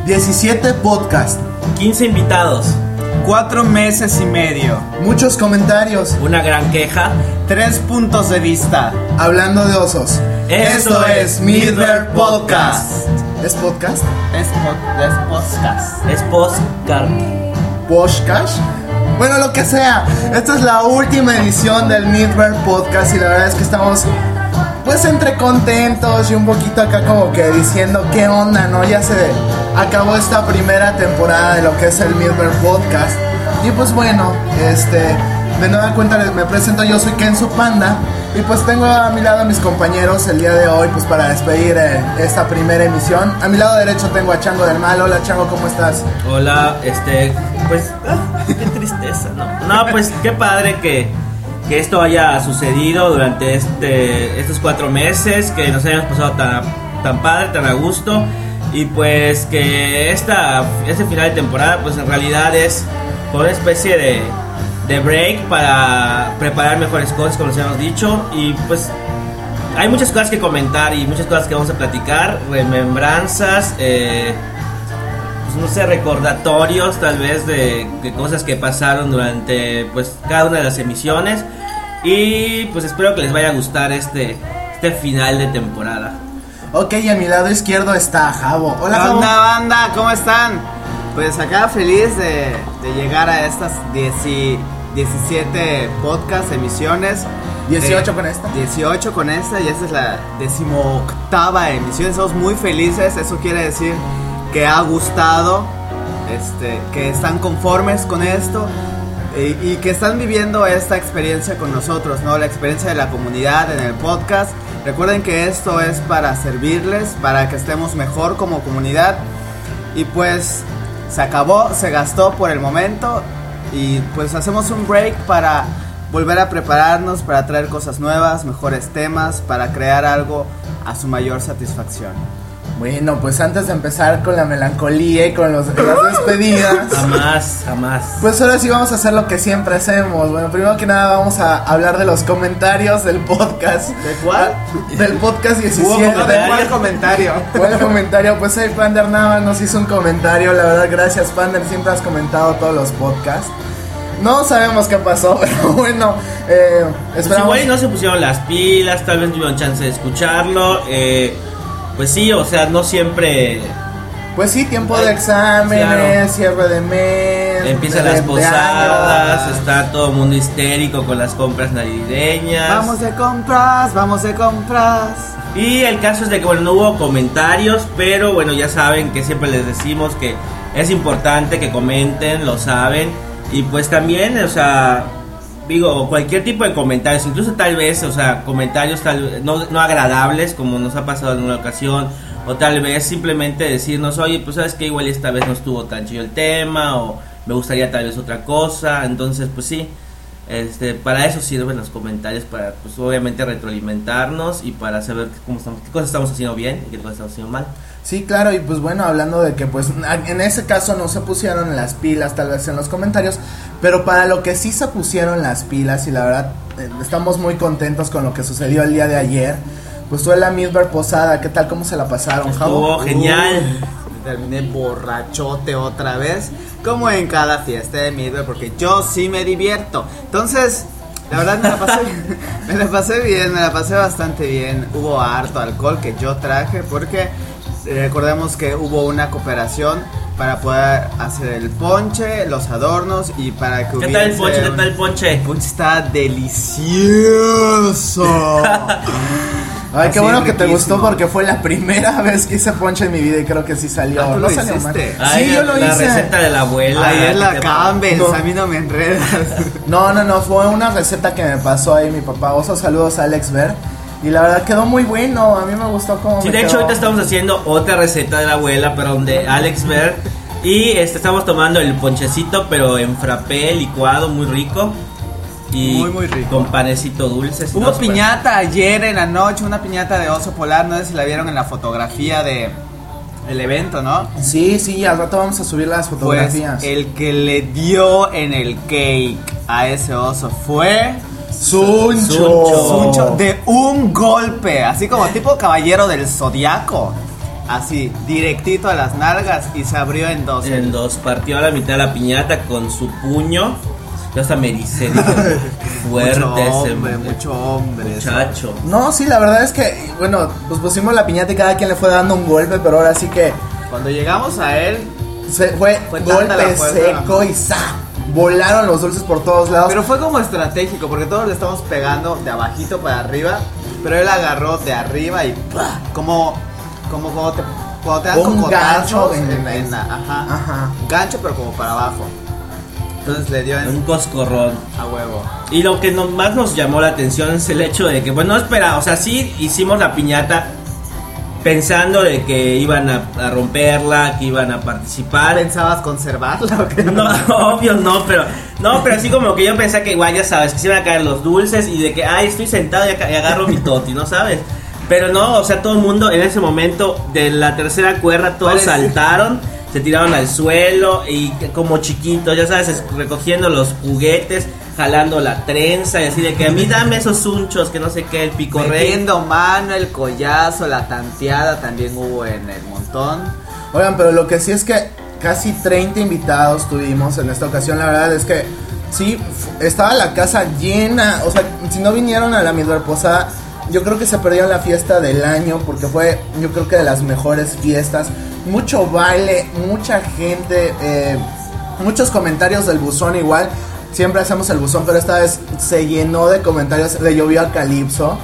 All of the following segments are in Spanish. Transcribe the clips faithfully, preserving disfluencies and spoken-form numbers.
diecisiete podcasts, quince invitados, cuatro meses y medio, muchos comentarios, una gran queja, tres puntos de vista. hablando de osos. Esto es Midver Podcast. ¿Es podcast? Es, po- es podcast. es postcard. ¿Podcast? Bueno, lo que sea. Esta es la última edición del Midver Podcast y la verdad es que estamos pues entre contentos y un poquito acá como que diciendo qué onda, ¿no? Ya se acabó esta primera temporada de lo que es el Midver Podcast. Y pues bueno, este, de nueva cuenta me presento, yo soy Kenzo Panda. Y pues tengo a mi lado a mis compañeros el día de hoy pues para despedir eh, esta primera emisión. A mi lado derecho tengo a Chango del Mal. Hola Chango, ¿cómo estás? Hola, este, pues, ah, qué tristeza, ¿no? No, pues, qué padre que, que esto haya sucedido durante este, estos cuatro meses, que nos hayamos pasado tan, tan padre, tan a gusto, y pues que esta, este final de temporada, pues en realidad es por una especie de, de break para preparar mejores cosas, como les hemos dicho, y pues hay muchas cosas que comentar y muchas cosas que vamos a platicar, remembranzas, eh, no sé, recordatorios tal vez de, de cosas que pasaron durante pues cada una de las emisiones, y pues espero que les vaya a gustar este, este final de temporada. Ok, y a mi lado izquierdo está Javo. Hola Hola, Javo. banda, banda, ¿cómo están? Pues acá feliz de, de llegar a estas diez, diecisiete podcast emisiones. dieciocho Eh, con esta. dieciocho con esta, y esta es la decimoctava emisión. Estamos muy felices, eso quiere decir que ha gustado, este, que están conformes con esto y, y que están viviendo esta experiencia con nosotros, ¿no? La experiencia de la comunidad en el podcast. Recuerden que esto es para servirles, para que estemos mejor como comunidad. Y pues se acabó, se gastó por el momento, y pues hacemos un break para volver a prepararnos, para traer cosas nuevas, mejores temas, para crear algo a su mayor satisfacción. Bueno, pues antes de empezar con la melancolía y con los, las despedidas, Jamás, jamás. pues ahora sí vamos a hacer lo que siempre hacemos. Bueno, primero que nada vamos a hablar de los comentarios del podcast. ¿De cuál? Del podcast ¿De diecisiete. cuál comentario? ¿Cuál comentario? Pues el Pander nada más nos hizo un comentario. La verdad, gracias Pander, siempre has comentado todos los podcasts. No sabemos qué pasó, pero bueno, eh, Pues esperamos. igual no se pusieron las pilas, tal vez no tuvieron chance de escucharlo. Eh, pues sí, o sea, no siempre Pues sí, tiempo de exámenes, Claro. cierre de mes, empiezan de- las de posadas, año. está todo el mundo histérico con las compras navideñas. Vamos de compras, vamos de compras. Y el caso es de que, bueno, no hubo comentarios, pero bueno, ya saben que siempre les decimos que es importante que comenten, lo saben. Y pues también, o sea, digo, cualquier tipo de comentarios, incluso tal vez, o sea, comentarios tal no, no agradables, como nos ha pasado en una ocasión, o tal vez simplemente decirnos, oye, pues sabes que igual esta vez no estuvo tan chido el tema, o me gustaría tal vez otra cosa. Entonces, pues sí, este, para eso sirven los comentarios, para pues obviamente retroalimentarnos y para saber cómo estamos, qué cosas estamos haciendo bien y qué cosas estamos haciendo mal. Sí, claro, y pues bueno, hablando de que pues en ese caso no se pusieron las pilas tal vez en los comentarios, pero para lo que sí se pusieron las pilas, y la verdad eh, estamos muy contentos con lo que sucedió el día de ayer, pues fue la Midver Posada. ¿Qué tal? ¿Cómo se la pasaron, Javo? Estuvo genial. Uh, terminé borrachote otra vez, como en cada fiesta de Midway, porque yo sí me divierto. Entonces, la verdad me la pasé, me la pasé bien, me la pasé bastante bien. Hubo harto alcohol que yo traje porque eh, recordemos que hubo una cooperación para poder hacer el ponche, los adornos y para que ¿Qué tal el hubiese ponche? ¿Qué un- tal el ponche? El ponche está delicioso. Ay, qué Así, bueno que te riquísimo. gustó, porque fue la primera vez que hice ponche en mi vida y creo que sí salió. Ah, ¿tú no lo salió mal. hiciste? Ay, Sí, yo lo la hice. receta de la abuela. Ahí es la ¿qué te- Campbell, No. a mí no me enredas. No, no, no, fue una receta que me pasó ahí mi papá. Oso, saludos a Alex Ver. Y la verdad quedó muy bueno, a mí me gustó como Sí, me de hecho quedó. ahorita estamos haciendo otra receta de la abuela, pero de Alex Ver. Y este, estamos tomando el ponchecito, pero en frappé, licuado, muy rico. Y Muy, muy rico. con panecito dulce. si Hubo no, pues, piñata ayer en la noche, una piñata de oso polar, no sé si la vieron en la fotografía de el evento, ¿no? Sí, sí, al rato vamos a subir las Pues fotografías. el que le dio en el cake a ese oso fue Suncho. Suncho de un golpe, así como tipo caballero del zodiaco. así, directito a las nalgas y se abrió en dos. En dos, partió a la mitad de la piñata con su puño. Yo hasta me ericé, dije, fuerte mucho ese hombre, mucho hombre. muchacho. No, sí, la verdad es que, bueno, pues pusimos la piñata y cada quien le fue dando un golpe, pero ahora sí que Cuando llegamos a él, se fue, Fue tanta la golpe fuerza. seco y ¡za! Volaron los dulces por todos lados. pero fue como estratégico, porque todos le estamos pegando de abajito para arriba, pero él agarró de arriba y ¡pah! como como cuando te, cuando te dan Un cocotazos gancho en- en, en la- ajá, Ajá. gancho pero como para abajo. Entonces le dio en, Un coscorrón. a huevo. Y lo que no- más nos llamó la atención es el hecho de que, pues no espera, o sea, sí hicimos la piñata pensando de que iban a, a romperla, que iban a participar. ¿Pensabas conservarla o qué? No, obvio no, pero no, pero así como que yo pensé que igual ya sabes que se iban a caer los dulces y de que ay estoy sentado y, acá- y agarro mi toti, ¿no sabes? Pero no, o sea, todo el mundo en ese momento de la tercera cuerda todos Parece- saltaron, se tiraron al suelo y como chiquitos, ya sabes, es- recogiendo los juguetes, jalando la trenza y así de que a mí dame esos unchos, que no sé qué, el pico rey. Metiendo mano, el collazo, la tanteada también hubo en el montón. Oigan, pero lo que sí es que casi treinta invitados tuvimos en esta ocasión. La verdad es que sí, f- estaba la casa llena. O sea, si no vinieron a la Midway Posada, yo creo que se perdieron la fiesta del año, porque fue, yo creo que de las mejores fiestas. Mucho baile, mucha gente, eh, muchos comentarios del buzón igual. Siempre hacemos el buzón, pero esta vez se llenó de comentarios. Le llovió a Calypso.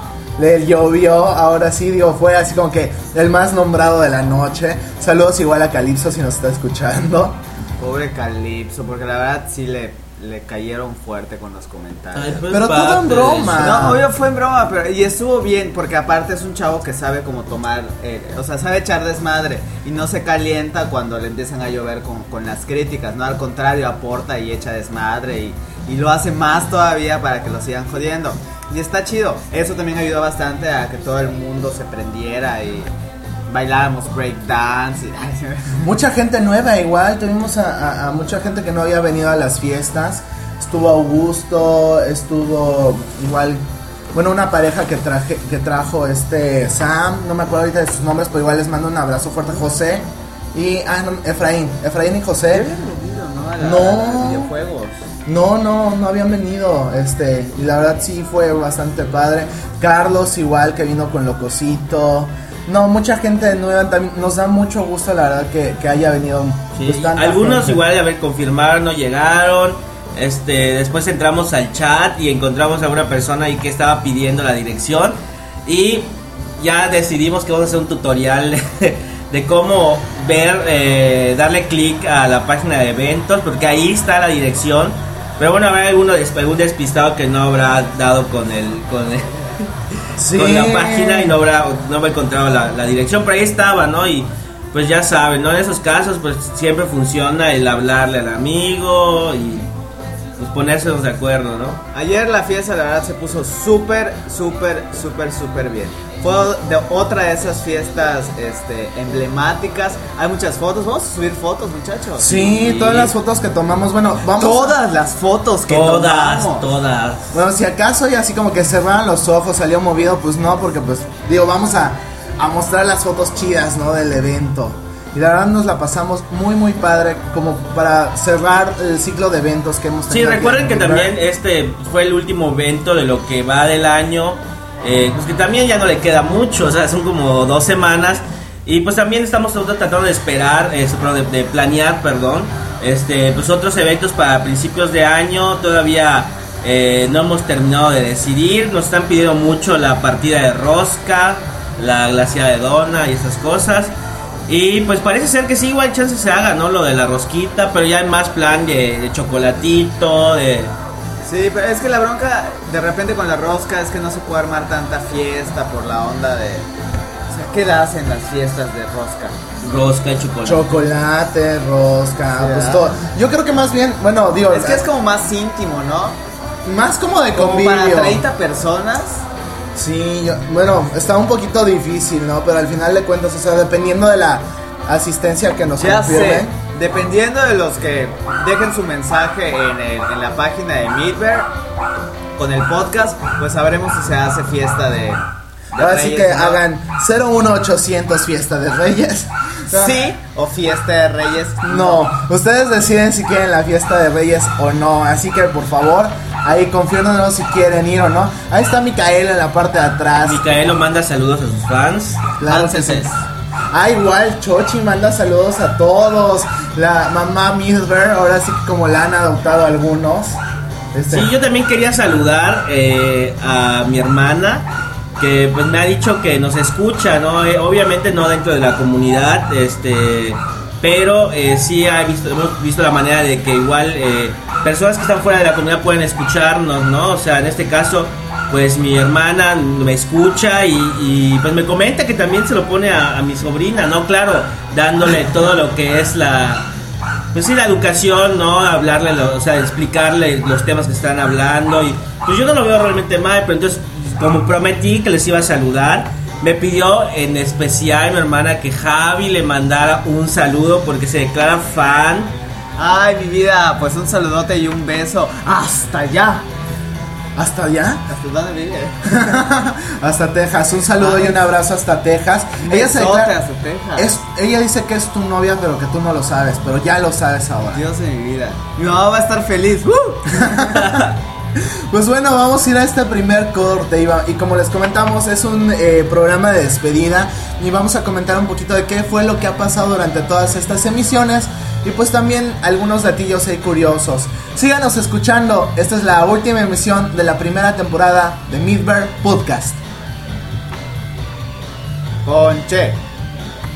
Le llovió, ahora sí, digo, fue así como que el más nombrado de la noche. Saludos igual a Calypso si nos está escuchando. Pobre Calypso, porque la verdad sí le, le cayeron fuerte con los comentarios. Ay, pues, Pero todo parte en de broma. eso. No, obvio fue en broma, pero y estuvo bien, porque aparte es un chavo que sabe cómo tomar, eh, o sea, sabe echar desmadre y no se calienta cuando le empiezan a llover con, con las críticas, no, al contrario, aporta y echa desmadre y, y lo hace más todavía para que lo sigan jodiendo. Y está chido, eso también ayudó bastante a que todo el mundo se prendiera y bailáramos breakdance. Y, Mucha gente nueva igual, tuvimos a, a- a mucha gente que no había venido a las fiestas. Estuvo Augusto, estuvo igual, bueno, una pareja que traje, que trajo este Sam, no me acuerdo ahorita de sus nombres, pero igual les mando un abrazo fuerte, José y ah, no, Efraín, Efraín y José. ¿no? A la- No. a los videojuegos. No, no, no habían venido, este, y la verdad sí fue bastante padre. Carlos igual que vino con Locosito. No, mucha gente nueva también, nos da mucho gusto la verdad que, que haya venido. Sí, pues, tanta algunos gente. igual, a ver, confirmaron, no llegaron. Este, después entramos al chat y encontramos a una persona ahí que estaba pidiendo la dirección y ya decidimos que vamos a hacer un tutorial de cómo ver, eh, darle clic a la página de eventos, porque ahí está la dirección. Pero bueno, habrá alguno, algún despistado que no habrá dado con el, con el, Sí. con la página y no habrá, no habrá encontrado la, la dirección, pero ahí estaba, ¿no? Y pues ya saben, ¿no? En esos casos pues siempre funciona el hablarle al amigo y pues ponérselos de acuerdo, ¿no? Ayer la fiesta la verdad se puso súper, súper, súper, súper bien. Fue de otra de esas fiestas este, emblemáticas. Hay muchas fotos. Vamos a subir fotos, muchachos. Sí, Sí. todas las fotos que tomamos, bueno, vamos. Todas las fotos que Todas, tomamos. todas. Bueno, si acaso y así como que cerraban los ojos, salió movido, pues no, porque pues, digo, vamos a, a mostrar las fotos chidas, ¿no? Del evento. Y la verdad nos la pasamos muy, muy padre, como para cerrar el ciclo de eventos que hemos Sí, tenido. aquí recuerden en que Midway. también este fue el último evento de lo que va del año. Eh, pues que también ya no le queda mucho, o sea, son como dos semanas. Y pues también estamos tratando de esperar, eh, de, de planear, perdón, este, pues otros eventos para principios de año. Todavía eh, no hemos terminado de decidir. Nos están pidiendo mucho la partida de rosca, la glaciada de dona y esas cosas. Y pues parece ser que sí, igual chance se haga, ¿no? Lo de la rosquita, pero ya hay más plan de, de chocolatito, de... Sí, pero es que la bronca de repente con la rosca es que no se puede armar tanta fiesta por la onda de... O sea, ¿qué das en las fiestas de rosca? Rosca y chocolate. Chocolate, rosca, Sí, pues ¿verdad? todo. Yo creo que más bien, bueno, digo, Es que es como más íntimo, ¿no? más como de Como convivio. para treinta personas. Sí, yo- bueno, está un poquito difícil, ¿no? Pero al final de cuentas, o sea, dependiendo de la asistencia que nos Ya confirmen. sé, dependiendo de los que dejen su mensaje en, el- en la página de Midway con el podcast, pues sabremos si se hace fiesta de, Ahora sí Reyes, que ¿no? hagan cero uno ochocientos fiesta de Reyes. Sí, o fiesta de Reyes. No, ustedes deciden si quieren la fiesta de Reyes o no. Así que por favor, ahí confírmenos si quieren ir o no. Ahí está Micael en la parte de atrás. Micaelo manda saludos a sus fans. Claro que sí. Franceses. Ah, igual Chochi manda saludos a todos. La mamá Milber, ahora sí que como la han adoptado algunos. Este, Sí, yo también quería saludar eh, a mi hermana, que pues me ha dicho que nos escucha, ¿no? Eh, obviamente no dentro de la comunidad, este, pero eh, sí ha visto, hemos visto la manera de que igual eh, personas que están fuera de la comunidad pueden escucharnos, ¿no? O sea, en este caso, pues mi hermana me escucha y, y pues me comenta que también se lo pone a, a mi sobrina, ¿no? Claro, dándole todo lo que es la... Pues sí, la educación, ¿no? Hablarle, lo, o sea, explicarle los temas que están hablando. Y pues yo no lo veo realmente mal, pero entonces, como prometí que les iba a saludar, me pidió en especial mi hermana que Javi le mandara un saludo porque se declara fan. Ay, mi vida, pues un saludote y un beso. Hasta allá. ¿Hasta allá? ¿Hasta dónde vive? Hasta Texas. Un saludo Ay. y un abrazo hasta Texas. Un Ella se besote declara- hasta Texas. es, ella dice que es tu novia, pero que tú no lo sabes. Pero ya lo sabes ahora. Dios de mi vida. Mi mamá va a estar feliz. ¡Uh! Pues bueno, vamos a ir a este primer corte. Iba- Y como les comentamos, es un eh, programa de despedida. Y vamos a comentar un poquito de qué fue lo que ha pasado durante todas estas emisiones. Y pues también algunos datillos ahí curiosos. Síganos escuchando. Esta es la última emisión de la primera temporada de Midver Podcast. Ponche.